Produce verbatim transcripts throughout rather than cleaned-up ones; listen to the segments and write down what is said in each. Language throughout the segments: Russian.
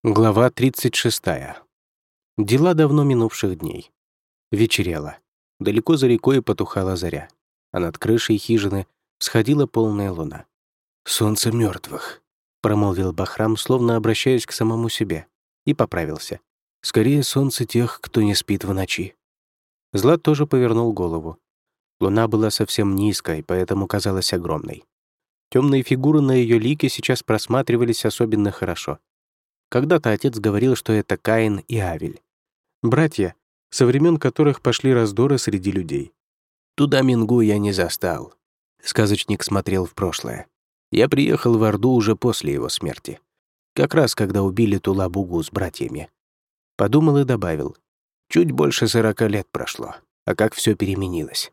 Глава тридцать шесть. Дела давно минувших дней. Вечерело. Далеко за рекой потухала заря, а над крышей хижины всходила полная луна. «Солнце мертвых», — промолвил Бахрам, словно обращаясь к самому себе, и поправился. «Скорее солнце тех, кто не спит в ночи». Злат тоже повернул голову. Луна была совсем низкой, поэтому казалась огромной. Темные фигуры на ее лике сейчас просматривались особенно хорошо. Когда-то отец говорил, что это Каин и Авель. Братья, со времен которых пошли раздоры среди людей. «Туда Мингу я не застал», — сказочник смотрел в прошлое. «Я приехал в Орду уже после его смерти. Как раз когда убили Тула-Бугу с братьями». Подумал и добавил. «Чуть больше сорока лет прошло, а как все переменилось».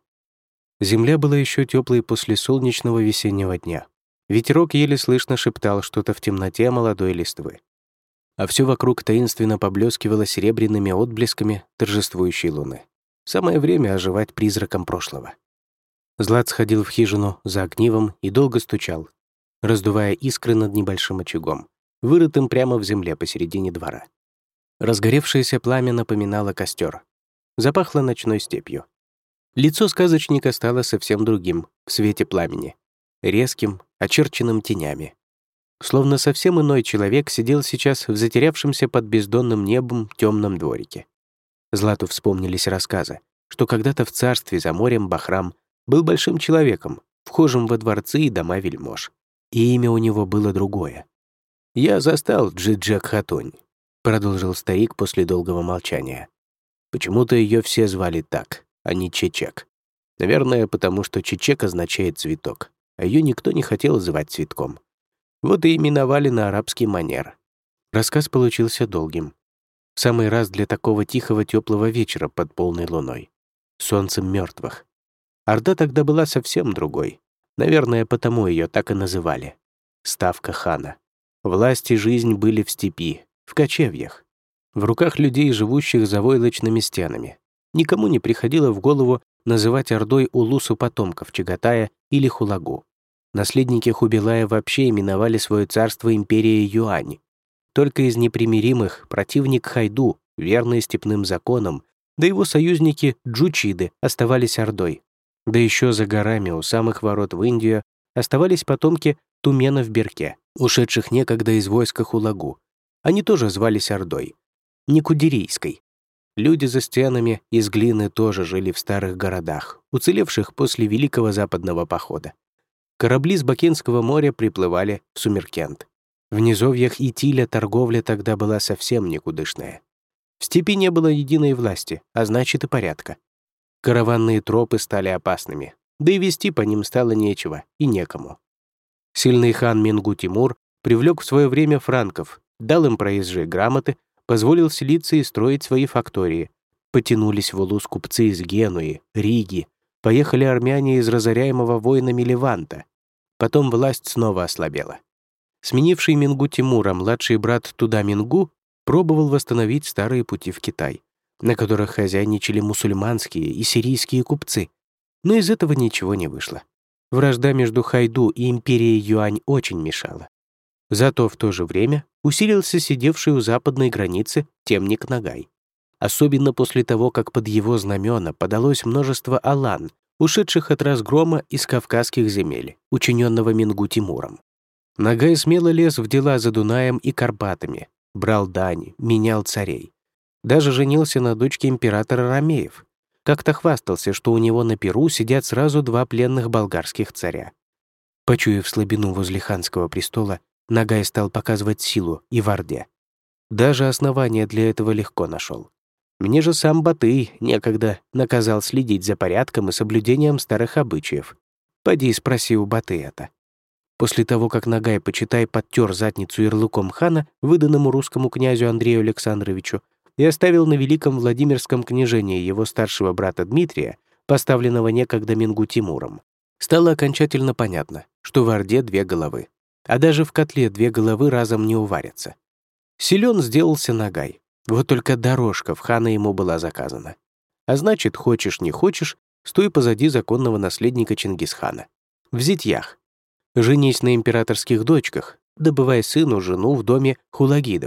Земля была еще теплой после солнечного весеннего дня. Ветерок еле слышно шептал что-то в темноте молодой листвы. А все вокруг таинственно поблескивало серебряными отблесками торжествующей луны. Самое время оживать призраком прошлого. Злат сходил в хижину за огнивом и долго стучал, раздувая искры над небольшим очагом, вырытым прямо в земле посередине двора. Разгоревшееся пламя напоминало костер. Запахло ночной степью. Лицо сказочника стало совсем другим в свете пламени, резким, очерченным тенями. Словно совсем иной человек сидел сейчас в затерявшемся под бездонным небом темном дворике. Злату вспомнились рассказы, что когда-то в царстве за морем Бахрам был большим человеком, вхожим во дворцы и дома вельмож. И имя у него было другое. «Я застал Джиджек Хатунь», — продолжил старик после долгого молчания. «Почему-то ее все звали так, а не Чечек. Наверное, потому что Чечек означает цветок, а ее никто не хотел звать цветком. Вот и именовали на арабский манер». Рассказ получился долгим. В самый раз для такого тихого теплого вечера под полной луной. Солнцем мертвых. Орда тогда была совсем другой. Наверное, потому ее так и называли. Ставка хана. Власть и жизнь были в степи, в кочевьях. В руках людей, живущих за войлочными стенами. Никому не приходило в голову называть Ордой улусу потомков Чагатая или Хулагу. Наследники Хубилая вообще именовали свое царство империей Юань. Только из непримиримых противник Хайду, верный степным законам, да его союзники Джучиды оставались Ордой. Да еще за горами у самых ворот в Индию оставались потомки Туменов-Берке, ушедших некогда из войска Хулагу. Они тоже звались Ордой. Не Кудерийской. Люди за стенами из глины тоже жили в старых городах, уцелевших после Великого Западного похода. Корабли с Бакинского моря приплывали в Сумеркент. В низовьях Итиля торговля тогда была совсем никудышная. В степи не было единой власти, а значит и порядка. Караванные тропы стали опасными, да и вести по ним стало нечего и некому. Сильный хан Мингу Тимур привлек в свое время франков, дал им проезжие грамоты, позволил селиться и строить свои фактории. Потянулись в Улус купцы из Генуи, Риги, поехали армяне из разоряемого войнами Леванта. Потом власть снова ослабела. Сменивший Мингу Тимура младший брат Туда Мингу пробовал восстановить старые пути в Китай, на которых хозяйничали мусульманские и сирийские купцы. Но из этого ничего не вышло. Вражда между Хайду и империей Юань очень мешала. Зато в то же время усилился сидевший у западной границы темник Нагай. Особенно после того, как под его знамена подалось множество алан, ушедших от разгрома из кавказских земель, учиненного Мингу Тимуром. Нагай смело лез в дела за Дунаем и Карпатами, брал дань, менял царей. Даже женился на дочке императора Ромеев. Как-то хвастался, что у него на Перу сидят сразу два пленных болгарских царя. Почуяв слабину возле ханского престола, Нагай стал показывать силу и в Орде. Даже основания для этого легко нашел. Мне же сам Батый некогда наказал следить за порядком и соблюдением старых обычаев. Поди спроси у Батыя-то. После того, как Нагай, почитай, подтер задницу ярлыком хана, выданному русскому князю Андрею Александровичу, и оставил на Великом Владимирском княжении его старшего брата Дмитрия, поставленного некогда Мингу Тимуром, стало окончательно понятно, что в Орде две головы. А даже в котле две головы разом не уварятся. Силен сделался Нагай. Вот только дорожка в хана ему была заказана. А значит, хочешь не хочешь, стой позади законного наследника Чингисхана. В зятьях. Женись на императорских дочках, добывай сыну жену в доме хулагидов.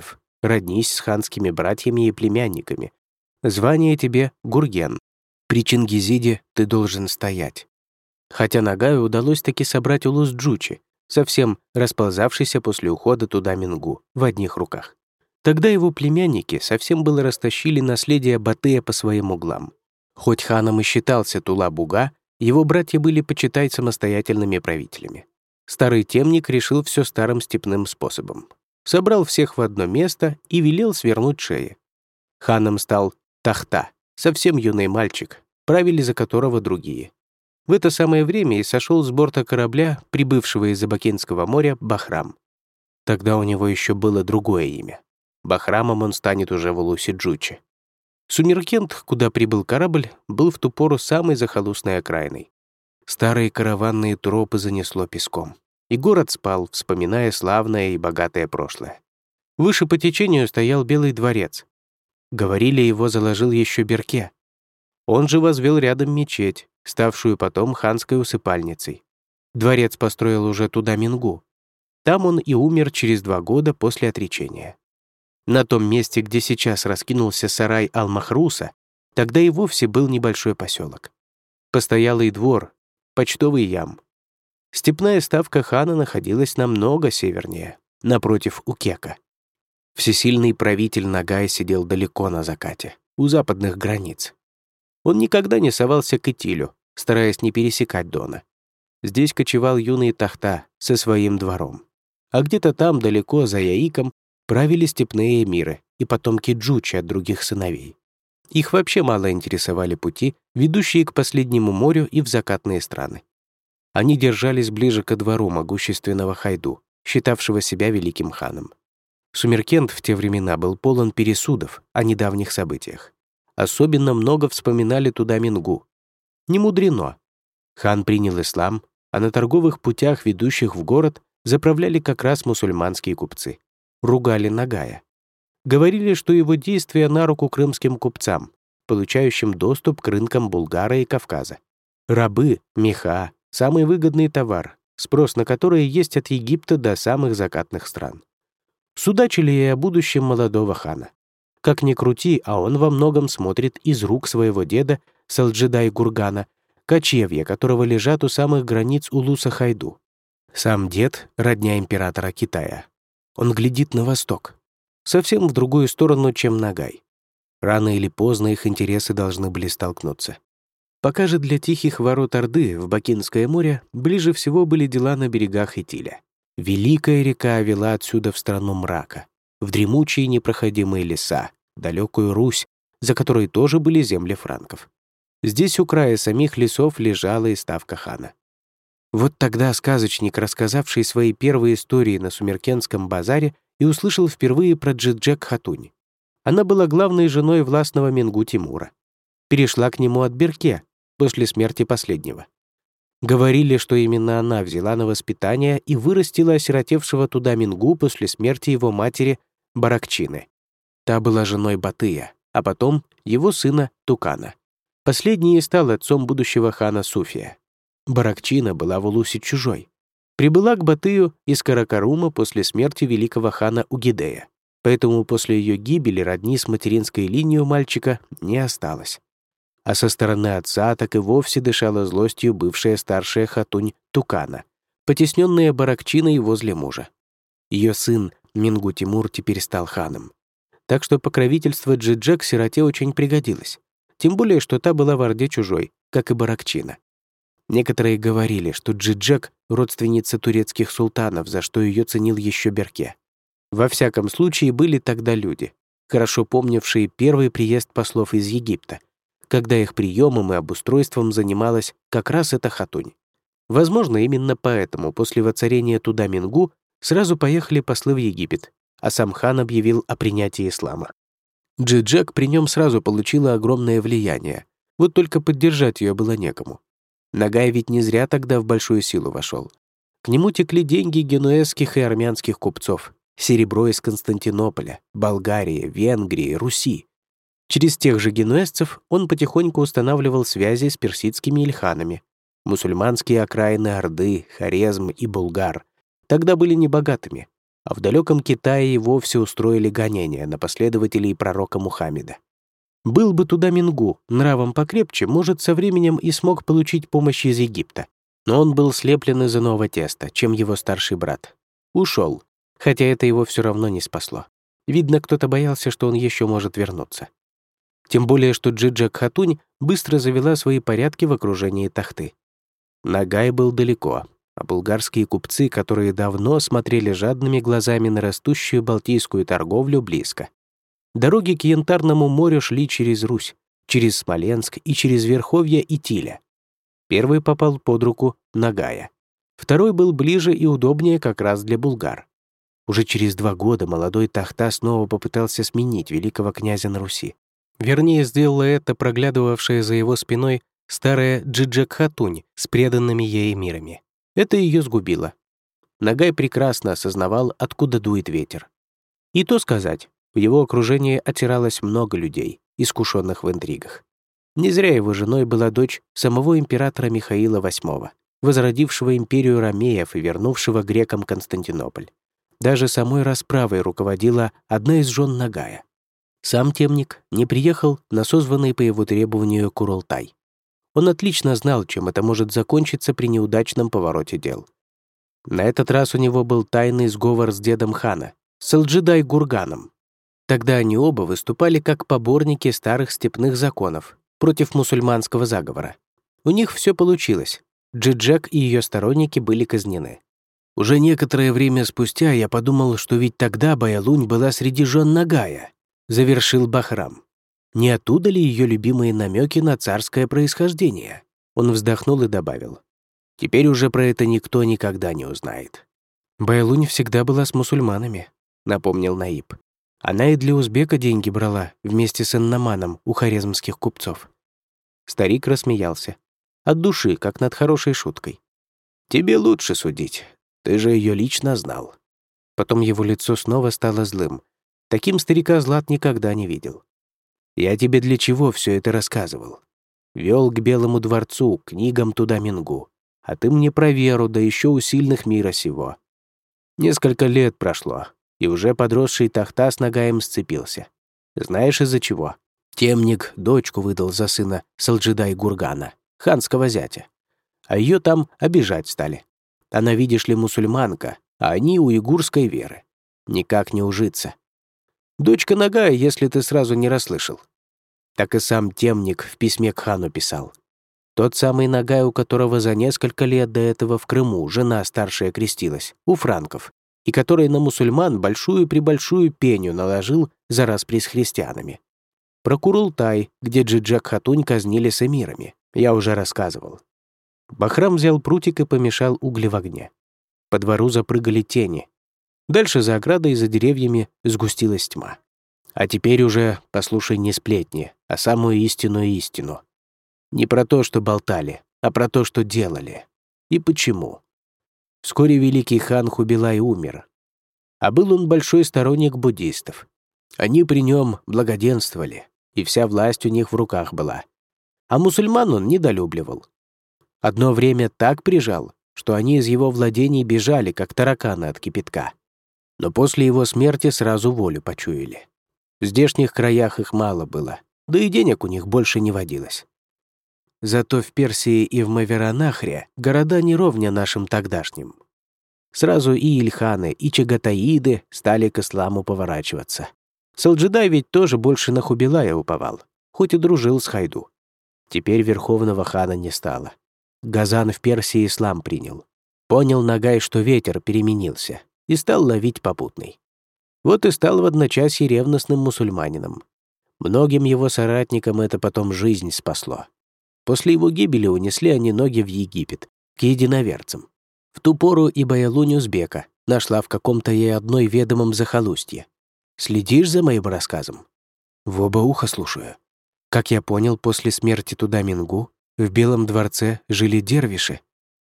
роднись с ханскими братьями и племянниками. Звание тебе Гурген. При Чингизиде ты должен стоять». Хотя Нагаю удалось таки собрать улус Джучи, совсем расползавшийся после ухода туда Мингу, в одних руках. Тогда его племянники совсем было растащили наследие Батыя по своим углам. Хоть ханом и считался Тула-Буга, его братья были, почитай, самостоятельными правителями. Старый темник решил все старым степным способом. Собрал всех в одно место и велел свернуть шеи. Ханом стал Тахта, совсем юный мальчик, правили за которого другие. В это самое время и сошел с борта корабля, прибывшего из Абакинского моря, Бахрам. Тогда у него еще было другое имя. Бахрамом он станет уже в улусе Джучи. Сумеркент, куда прибыл корабль, был в ту пору самой захолустной окраиной. Старые караванные тропы занесло песком, и город спал, вспоминая славное и богатое прошлое. Выше по течению стоял Белый дворец. Говорили, его заложил еще Берке. Он же возвел рядом мечеть, ставшую потом ханской усыпальницей. Дворец построил уже туда Мингу. Там он и умер через два года после отречения. На том месте, где сейчас раскинулся сарай Ал-Махруса, тогда и вовсе был небольшой поселок. Постоялый двор, почтовый ям. Степная ставка хана находилась намного севернее, напротив Укека. Всесильный правитель Нагай сидел далеко на закате, у западных границ. Он никогда не совался к Итилю, стараясь не пересекать Дона. Здесь кочевал юный Тахта со своим двором. А где-то там, далеко за Яиком, правили степные эмиры и потомки Джучи от других сыновей. Их вообще мало интересовали пути, ведущие к последнему морю и в закатные страны. Они держались ближе ко двору могущественного Хайду, считавшего себя великим ханом. Сумеркент в те времена был полон пересудов о недавних событиях. Особенно много вспоминали туда Мингу. Не мудрено. Хан принял ислам, а на торговых путях, ведущих в город, заправляли как раз мусульманские купцы. Ругали Нагая. Говорили, что его действия на руку крымским купцам, получающим доступ к рынкам Булгара и Кавказа. Рабы, меха — самый выгодный товар, спрос на который есть от Египта до самых закатных стран. Судачили и о будущем молодого хана. Как ни крути, а он во многом смотрит из рук своего деда Салджидай-Гургана, кочевья которого лежат у самых границ улуса Хайду. Сам дед — родня императора Китая. Он глядит на восток, совсем в другую сторону, чем Нагай. Рано или поздно их интересы должны были столкнуться. Пока же для тихих ворот Орды в Бакинское море ближе всего были дела на берегах Итиля. Великая река вела отсюда в страну мрака, в дремучие непроходимые леса, далекую Русь, за которой тоже были земли франков. Здесь у края самих лесов лежала и ставка хана. Вот тогда сказочник, рассказавший свои первые истории на Сумеркенском базаре, и услышал впервые про Джиджек-Хатунь. Она была главной женой властного Мингу Тимура. Перешла к нему от Берке после смерти последнего. Говорили, что именно она взяла на воспитание и вырастила осиротевшего туда Мингу после смерти его матери Баракчины. Та была женой Батыя, а потом его сына Тукана. Последний и стал отцом будущего хана Суфия. Баракчина была в улусе чужой. Прибыла к Батыю из Каракарума после смерти великого хана Угидея, поэтому после ее гибели родни с материнской линией у мальчика не осталось. А со стороны отца так и вовсе дышала злостью бывшая старшая хатунь Тукана, потесненная Баракчиной возле мужа. Ее сын Мингу Тимур теперь стал ханом. Так что покровительство Джиджек сироте очень пригодилось. Тем более, что та была в Орде чужой, как и Баракчина. Некоторые говорили, что Джиджек — родственница турецких султанов, за что ее ценил еще Берке. Во всяком случае, были тогда люди, хорошо помнившие первый приезд послов из Египта, когда их приемом и обустройством занималась как раз эта хатунь. Возможно, именно поэтому после воцарения туда Мингу сразу поехали послы в Египет, а сам хан объявил о принятии ислама. Джиджек при нем сразу получила огромное влияние, вот только поддержать ее было некому. Нагай ведь не зря тогда в большую силу вошел. К нему текли деньги генуэзских и армянских купцов, серебро из Константинополя, Болгарии, Венгрии, Руси. Через тех же генуэзцев он потихоньку устанавливал связи с персидскими ильханами. Мусульманские окраины Орды, Хорезм и Булгар тогда были небогатыми. а в далеком Китае и вовсе устроили гонения на последователей пророка Мухаммеда. Был бы туда Мингу, нравом покрепче, может, со временем и смог получить помощь из Египта. Но он был слеплен из иного теста, чем его старший брат. Ушел, хотя это его все равно не спасло. Видно, кто-то боялся, что он еще может вернуться. Тем более, что Джиджак Хатунь быстро завела свои порядки в окружении Тахты. Нагай был далеко, а булгарские купцы, которые давно смотрели жадными глазами на растущую балтийскую торговлю, близко. Дороги к Янтарному морю шли через Русь, через Смоленск и через Верховье Итиля. Первый попал под руку Нагая. Второй был ближе и удобнее как раз для булгар. Уже через два года молодой Тахта снова попытался сменить великого князя на Руси. Вернее, сделала это проглядывавшая за его спиной старая Джиджак Хатунь с преданными ей эмирами. Это ее сгубило. Нагай прекрасно осознавал, откуда дует ветер. И то сказать, в его окружении отиралось много людей, искушенных в интригах. Не зря его женой была дочь самого императора Михаила восьмого, возродившего империю ромеев и вернувшего грекам Константинополь. Даже самой расправой руководила одна из жен Нагая. Сам темник не приехал на созванный по его требованию Курултай. Он отлично знал, чем это может закончиться при неудачном повороте дел. На этот раз у него был тайный сговор с дедом хана, Салджидай-Гурганом. Тогда они оба выступали как поборники старых степных законов против мусульманского заговора. У них все получилось. Джиджак и ее сторонники были казнены. Уже некоторое время спустя я подумал, что ведь тогда Баялунь была среди жен Нагая, завершил Бахрам. Не оттуда ли ее любимые намеки на царское происхождение? Он вздохнул и добавил. Теперь уже про это никто никогда не узнает. Баялунь всегда была с мусульманами, напомнил Наиб. Она и для узбека деньги брала вместе с Аннаманом у хорезмских купцов. Старик рассмеялся. От души, как над хорошей шуткой. «Тебе лучше судить. Ты же ее лично знал». Потом его лицо снова стало злым. Таким старика Злат никогда не видел. «Я тебе для чего все это рассказывал? Вел к Белому дворцу, книгам туда Мингу. А ты мне про веру, да еще у сильных мира сего. Несколько лет прошло, и уже подросший Тахта с Нагаем сцепился. Знаешь, из-за чего? Темник дочку выдал за сына Салджидай-Гургана, ханского зятя. А ее там обижать стали. Она, видишь ли, мусульманка, а они уйгурской веры. Никак не ужиться. Дочка Нагая, если ты сразу не расслышал. Так и сам темник в письме к хану писал. Тот самый Нагай, у которого за несколько лет до этого в Крыму жена старшая крестилась, у франков, и который на мусульман большую-пребольшую пеню наложил за распри с христианами. Про Курултай, где Джиджак Хатунь казнили с эмирами, я уже рассказывал. Бахрам взял прутик и помешал угли в огне. По двору запрыгали тени. Дальше за оградой и за деревьями сгустилась тьма. А теперь уже послушай не сплетни, а самую истинную истину. Не про то, что болтали, а про то, что делали. И почему. Вскоре великий хан Хубилай умер. А был он большой сторонник буддистов. Они при нем благоденствовали, и вся власть у них в руках была. А мусульман он недолюбливал. Одно время так прижал, что они из его владений бежали, как тараканы от кипятка. Но после его смерти сразу волю почуяли. В здешних краях их мало было, да и денег у них больше не водилось. Зато в Персии и в Маверанахре города не ровня нашим тогдашним. Сразу и Ильханы, и Чагатаиды стали к исламу поворачиваться. Салджидай ведь тоже больше на Хубилая уповал, хоть и дружил с Хайду. Теперь верховного хана не стало. Газан в Персии ислам принял. Понял Нагай, что ветер переменился, и стал ловить попутный. Вот и стал в одночасье ревностным мусульманином. Многим его соратникам это потом жизнь спасло. После его гибели унесли они ноги в Египет, к единоверцам. В ту пору и Баялунь узбека нашла в каком-то ей одной ведомом захолустье. Следишь за моим рассказом? В оба уха слушаю. Как я понял, после смерти туда Мингу в Белом дворце жили дервиши.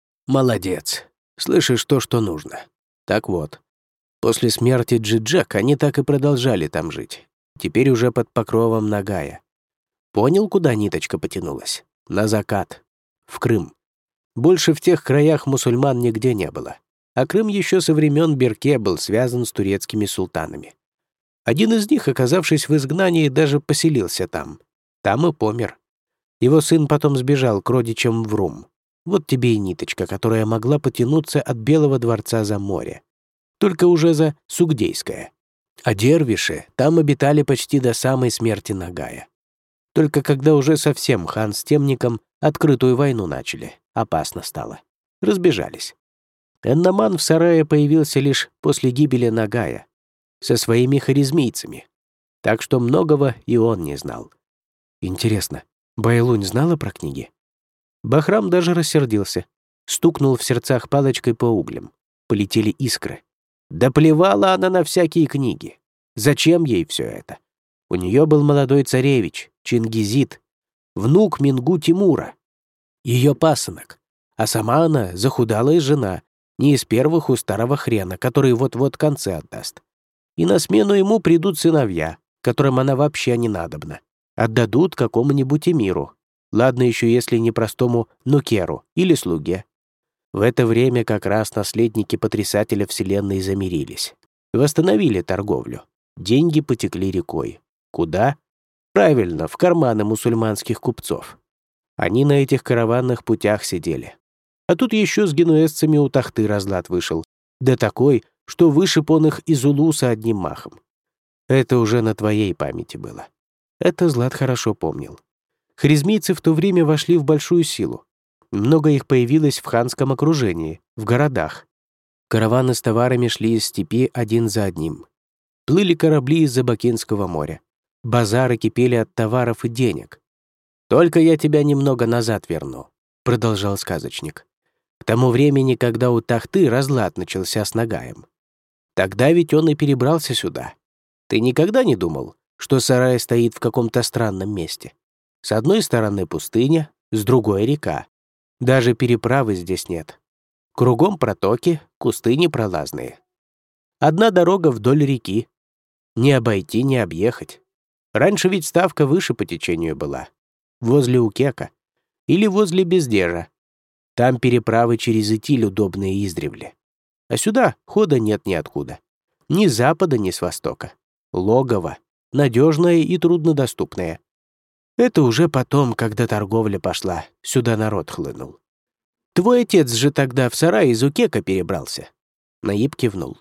Молодец. Слышишь то, что нужно. Так вот, после смерти Джиджак они так и продолжали там жить. Теперь уже под покровом Нагая. Понял, куда ниточка потянулась? На закат. В Крым. Больше в тех краях мусульман нигде не было. а Крым еще со времен Берке был связан с турецкими султанами. Один из них, оказавшись в изгнании, даже поселился там. Там и помер. Его сын потом сбежал к родичам в Рум. Вот тебе и ниточка, которая могла потянуться от Белого дворца за море. Только уже за Сугдейское. А дервиши там обитали почти до самой смерти Нагая. Только когда уже совсем хан с темником открытую войну начали, опасно стало. Разбежались. Энноман в сарае появился лишь после гибели Нагая со своими харизмийцами. Так что многого и он не знал. Интересно, Байлунь знала про книги? Бахрам даже рассердился. Стукнул в сердцах палочкой по углям. Полетели искры. Да плевала она на всякие книги. Зачем ей все это? У нее был молодой царевич, Чингизид, внук Мингу Тимура, ее пасынок. А сама она захудалая жена, не из первых у старого хрена, который вот-вот концы отдаст. И на смену ему придут сыновья, которым она вообще не надобна. Отдадут какому-нибудь эмиру. Ладно еще, если не простому нукеру или слуге. В это время как раз наследники потрясателя вселенной замирились. Восстановили торговлю. Деньги потекли рекой. Куда? Правильно, в карманы мусульманских купцов. Они на этих караванных путях сидели. А тут еще с генуэзцами у Тахты разлад вышел. Да такой, что вышиб он их из Улуса одним махом. Это уже на твоей памяти было. Это Злат хорошо помнил. Хорезмийцы в то время вошли в большую силу. Много их появилось в ханском окружении, в городах. Караваны с товарами шли из степи один за одним. Плыли корабли из Забакинского моря. Базары кипели от товаров и денег. «Только я тебя немного назад верну», — продолжал сказочник. «К тому времени, когда у Тахты разлад начался с Нагаем. Тогда ведь он и перебрался сюда. Ты никогда не думал, что сарай стоит в каком-то странном месте? С одной стороны пустыня, с другой — река. Даже переправы здесь нет. Кругом протоки, кусты непролазные. Одна дорога вдоль реки. Не обойти, не объехать. Раньше ведь ставка выше по течению была. Возле Укека. Или возле Бездежа. Там переправы через Итиль удобные издревле. А сюда хода нет ниоткуда. Ни с запада, ни с востока. Логово. Надежное и труднодоступное. Это уже потом, когда торговля пошла, сюда народ хлынул. Твой отец же тогда в сарай из Укека перебрался. Наиб кивнул.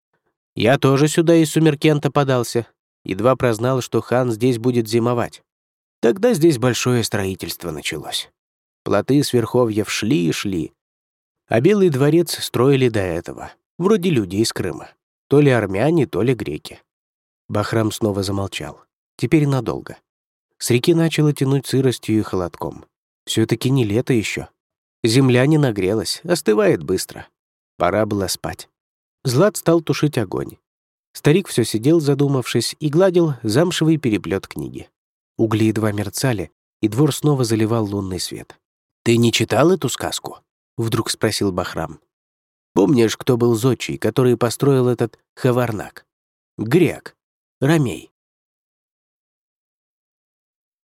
Я тоже сюда из Сумеркента подался. Едва прознал, что хан здесь будет зимовать. Тогда здесь большое строительство началось. Плоты с верховьев шли и шли. А Белый дворец строили до этого. Вроде люди из Крыма. То ли армяне, то ли греки. Бахрам снова замолчал. Теперь надолго. С реки начало тянуть сыростью и холодком. Все-таки не лето еще. Земля не нагрелась, остывает быстро. Пора было спать. Злат стал тушить огонь. Старик все сидел, задумавшись, и гладил замшевый переплет книги. Угли едва мерцали, и двор снова заливал лунный свет. «Ты не читал эту сказку?» — вдруг спросил Бахрам. «Помнишь, кто был зодчий, который построил этот Хаварнак? Грек. Ромей.